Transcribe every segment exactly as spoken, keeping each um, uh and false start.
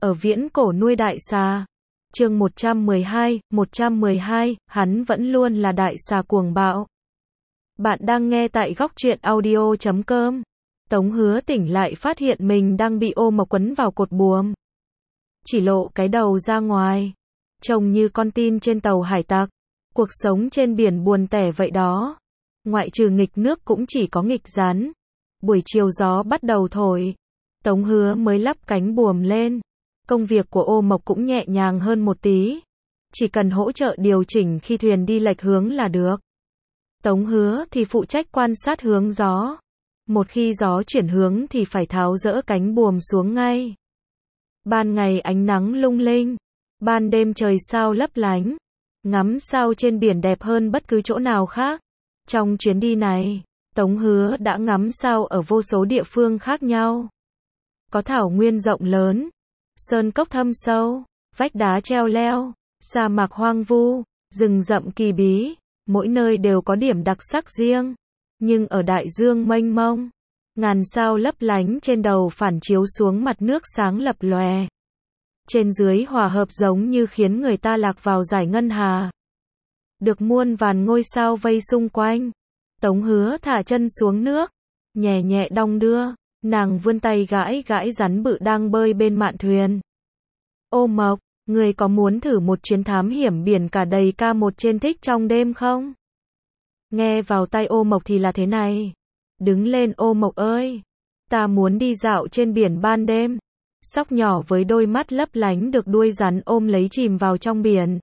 ở viễn cổ nuôi đại xà. Chương một trăm mười hai, một trăm mười hai, hắn vẫn luôn là đại xà cuồng bạo. Bạn đang nghe tại góc truyện audio chấm com. Tống Hứa tỉnh lại phát hiện mình đang bị Ô Mộc quấn vào cột buồm. Chỉ lộ cái đầu ra ngoài, trông như con tin trên tàu hải tặc. Cuộc sống trên biển buồn tẻ vậy đó. Ngoại trừ nghịch nước cũng chỉ có nghịch rắn. Buổi chiều gió bắt đầu thổi, Tống Hứa mới lắp cánh buồm lên. Công việc của Ô Mộc cũng nhẹ nhàng hơn một tí. Chỉ cần hỗ trợ điều chỉnh khi thuyền đi lệch hướng là được. Tống Hứa thì phụ trách quan sát hướng gió. Một khi gió chuyển hướng thì phải tháo dỡ cánh buồm xuống ngay. Ban ngày ánh nắng lung linh, ban đêm trời sao lấp lánh. Ngắm sao trên biển đẹp hơn bất cứ chỗ nào khác. Trong chuyến đi này, Tống Hứa đã ngắm sao ở vô số địa phương khác nhau. Có thảo nguyên rộng lớn, sơn cốc thâm sâu, vách đá treo leo, sa mạc hoang vu, rừng rậm kỳ bí, mỗi nơi đều có điểm đặc sắc riêng. Nhưng ở đại dương mênh mông, ngàn sao lấp lánh trên đầu phản chiếu xuống mặt nước sáng lập lòe. Trên dưới hòa hợp giống như khiến người ta lạc vào dải ngân hà. Được muôn vàn ngôi sao vây xung quanh. Tống Hứa thả chân xuống nước, nhẹ nhẹ đong đưa, nàng vươn tay gãi gãi rắn bự đang bơi bên mạn thuyền. Ô Mộc, người có muốn thử một chuyến thám hiểm biển cả đầy ca một trên thích trong đêm không? Nghe vào tai Ô Mộc thì là thế này. Đứng lên Ô Mộc ơi, ta muốn đi dạo trên biển ban đêm. Sóc nhỏ với đôi mắt lấp lánh được đuôi rắn ôm lấy chìm vào trong biển.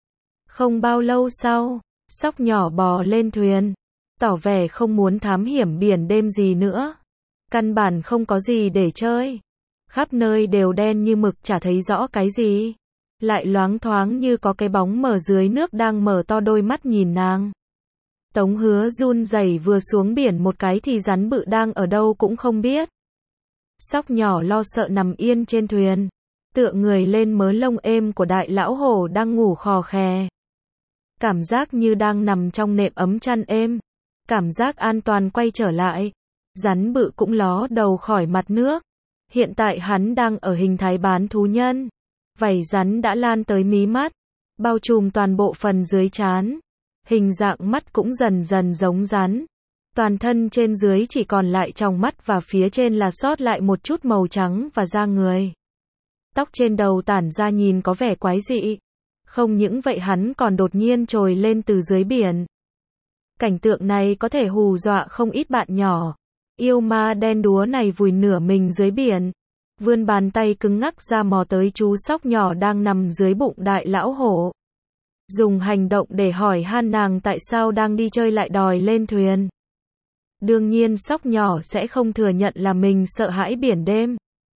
Không bao lâu sau, sóc nhỏ bò lên thuyền, tỏ vẻ không muốn thám hiểm biển đêm gì nữa. Căn bản không có gì để chơi. Khắp nơi đều đen như mực, chả thấy rõ cái gì. Lại loáng thoáng như có cái bóng mở dưới nước đang mở to đôi mắt nhìn nàng. Tống Hứa run rẩy vừa xuống biển một cái thì rắn bự đang ở đâu cũng không biết. Sóc nhỏ lo sợ nằm yên trên thuyền, tựa người lên mớ lông êm của đại lão hổ đang ngủ khò khè. Cảm giác như đang nằm trong nệm ấm chăn êm. Cảm giác an toàn quay trở lại. Rắn bự cũng ló đầu khỏi mặt nước. Hiện tại hắn đang ở hình thái bán thú nhân. Vảy rắn đã lan tới mí mắt, bao trùm toàn bộ phần dưới trán. Hình dạng mắt cũng dần dần giống rắn. Toàn thân trên dưới chỉ còn lại tròng mắt và phía trên là sót lại một chút màu trắng và da người. Tóc trên đầu tản ra nhìn có vẻ quái dị. Không những vậy hắn còn đột nhiên trồi lên từ dưới biển. Cảnh tượng này có thể hù dọa không ít bạn nhỏ. Yêu ma đen đúa này vùi nửa mình dưới biển, vươn bàn tay cứng ngắc ra mò tới chú sóc nhỏ đang nằm dưới bụng đại lão hổ. Dùng hành động để hỏi han nàng tại sao đang đi chơi lại đòi lên thuyền. Đương nhiên sóc nhỏ sẽ không thừa nhận là mình sợ hãi biển đêm.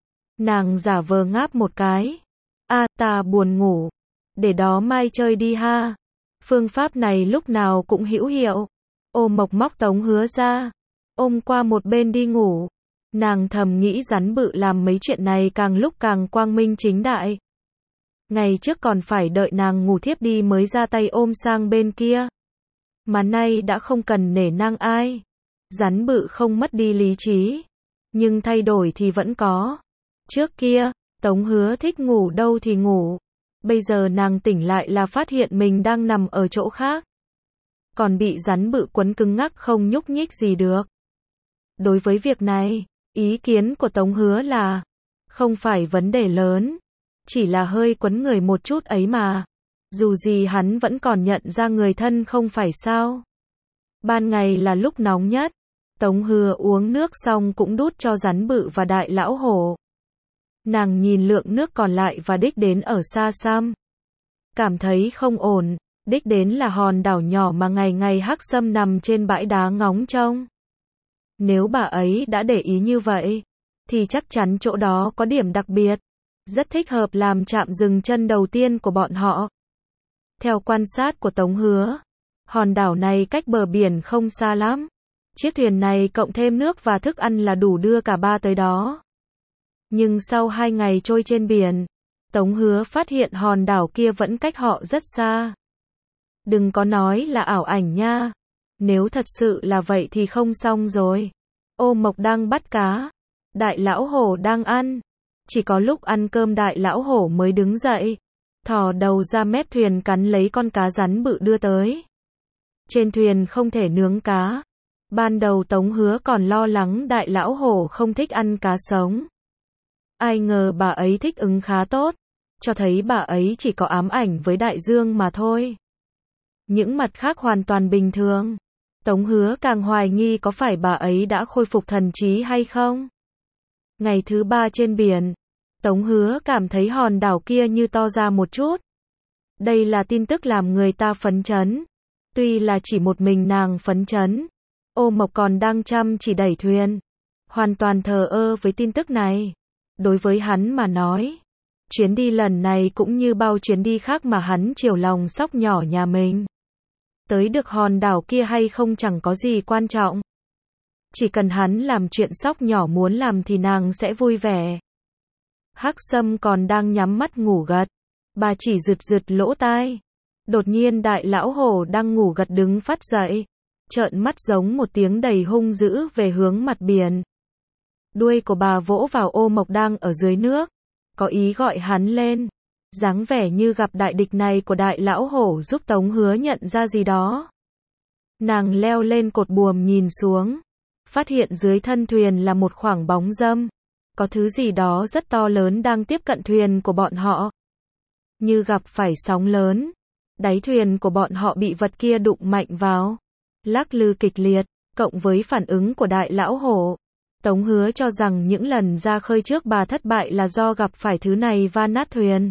Nàng giả vờ ngáp một cái. A, ta buồn ngủ. Để đó mai chơi đi ha. Phương pháp này lúc nào cũng hữu hiệu. Ô Mộc móc Tống Hứa ra, ôm qua một bên đi ngủ. Nàng thầm nghĩ rắn bự làm mấy chuyện này càng lúc càng quang minh chính đại. Ngày trước còn phải đợi nàng ngủ thiếp đi mới ra tay ôm sang bên kia. Mà nay đã không cần nể nang ai. Rắn bự không mất đi lý trí, nhưng thay đổi thì vẫn có. Trước kia, Tống Hứa thích ngủ đâu thì ngủ. Bây giờ nàng tỉnh lại là phát hiện mình đang nằm ở chỗ khác. Còn bị rắn bự quấn cứng ngắc không nhúc nhích gì được. Đối với việc này, ý kiến của Tống Hứa là không phải vấn đề lớn, chỉ là hơi quấn người một chút ấy mà. Dù gì hắn vẫn còn nhận ra người thân không phải sao. Ban ngày là lúc nóng nhất. Tống Hứa uống nước xong cũng đút cho rắn bự và đại lão hổ. Nàng nhìn lượng nước còn lại và đích đến ở xa xăm. Cảm thấy không ổn, đích đến là hòn đảo nhỏ mà ngày ngày Hắc Sâm nằm trên bãi đá ngóng trông. Nếu bà ấy đã để ý như vậy, thì chắc chắn chỗ đó có điểm đặc biệt, rất thích hợp làm trạm dừng chân đầu tiên của bọn họ. Theo quan sát của Tống Hứa, hòn đảo này cách bờ biển không xa lắm. Chiếc thuyền này cộng thêm nước và thức ăn là đủ đưa cả ba tới đó. Nhưng sau hai ngày trôi trên biển, Tống Hứa phát hiện hòn đảo kia vẫn cách họ rất xa. Đừng có nói là ảo ảnh nha. Nếu thật sự là vậy thì không xong rồi. Ô Mộc đang bắt cá, đại lão hổ đang ăn, Chỉ có lúc ăn cơm đại lão hổ mới đứng dậy, thò đầu ra mép thuyền cắn lấy con cá rắn bự đưa tới. Trên thuyền không thể nướng cá. Ban đầu Tống Hứa còn lo lắng đại lão hổ không thích ăn cá sống. Ai ngờ bà ấy thích ứng khá tốt, cho thấy bà ấy chỉ có ám ảnh với đại dương mà thôi. Những mặt khác hoàn toàn bình thường. Tống Hứa càng hoài nghi có phải bà ấy đã khôi phục thần trí hay không. Ngày thứ ba trên biển, Tống Hứa cảm thấy hòn đảo kia như to ra một chút. Đây là tin tức làm người ta phấn chấn. Tuy là chỉ một mình nàng phấn chấn, Ô Mộc còn đang chăm chỉ đẩy thuyền, hoàn toàn thờ ơ với tin tức này. Đối với hắn mà nói, chuyến đi lần này cũng như bao chuyến đi khác mà hắn chiều lòng sóc nhỏ nhà mình. Tới được hòn đảo kia hay không chẳng có gì quan trọng. Chỉ cần hắn làm chuyện sóc nhỏ muốn làm thì nàng sẽ vui vẻ. Hắc Sâm còn đang nhắm mắt ngủ gật. Bà chỉ rụt rụt lỗ tai. Đột nhiên đại lão hổ đang ngủ gật đứng phát dậy, trợn mắt giống một tiếng đầy hung dữ về hướng mặt biển. Đuôi của bà vỗ vào Ô Mộc đang ở dưới nước, có ý gọi hắn lên. Dáng vẻ như gặp đại địch này của đại lão hổ giúp Tống Hứa nhận ra gì đó. Nàng leo lên cột buồm nhìn xuống, phát hiện dưới thân thuyền là một khoảng bóng râm. Có thứ gì đó rất to lớn đang tiếp cận thuyền của bọn họ. Như gặp phải sóng lớn, đáy thuyền của bọn họ bị vật kia đụng mạnh vào, lắc lư kịch liệt, cộng với phản ứng của đại lão hổ. Tống Hứa cho rằng những lần ra khơi trước bà thất bại là do gặp phải thứ này va nát thuyền.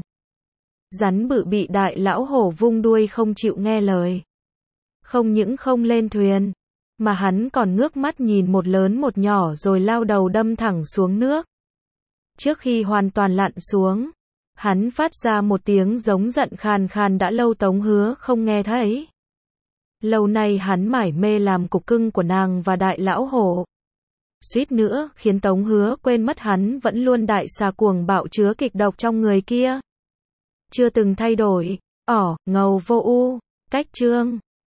Rắn bự bị đại lão hổ vung đuôi không chịu nghe lời. Không những không lên thuyền, mà hắn còn ngước mắt nhìn một lớn một nhỏ rồi lao đầu đâm thẳng xuống nước. Trước khi hoàn toàn lặn xuống, hắn phát ra một tiếng giống giận khàn khàn đã lâu Tống Hứa không nghe thấy. Lâu nay hắn mải mê làm cục cưng của nàng và đại lão hổ. Suýt nữa khiến Tống Hứa quên mất hắn vẫn luôn đại xà cuồng bạo chứa kịch độc trong người kia. Chưa từng thay đổi. Ỏ, ngầu vô u. Cách chương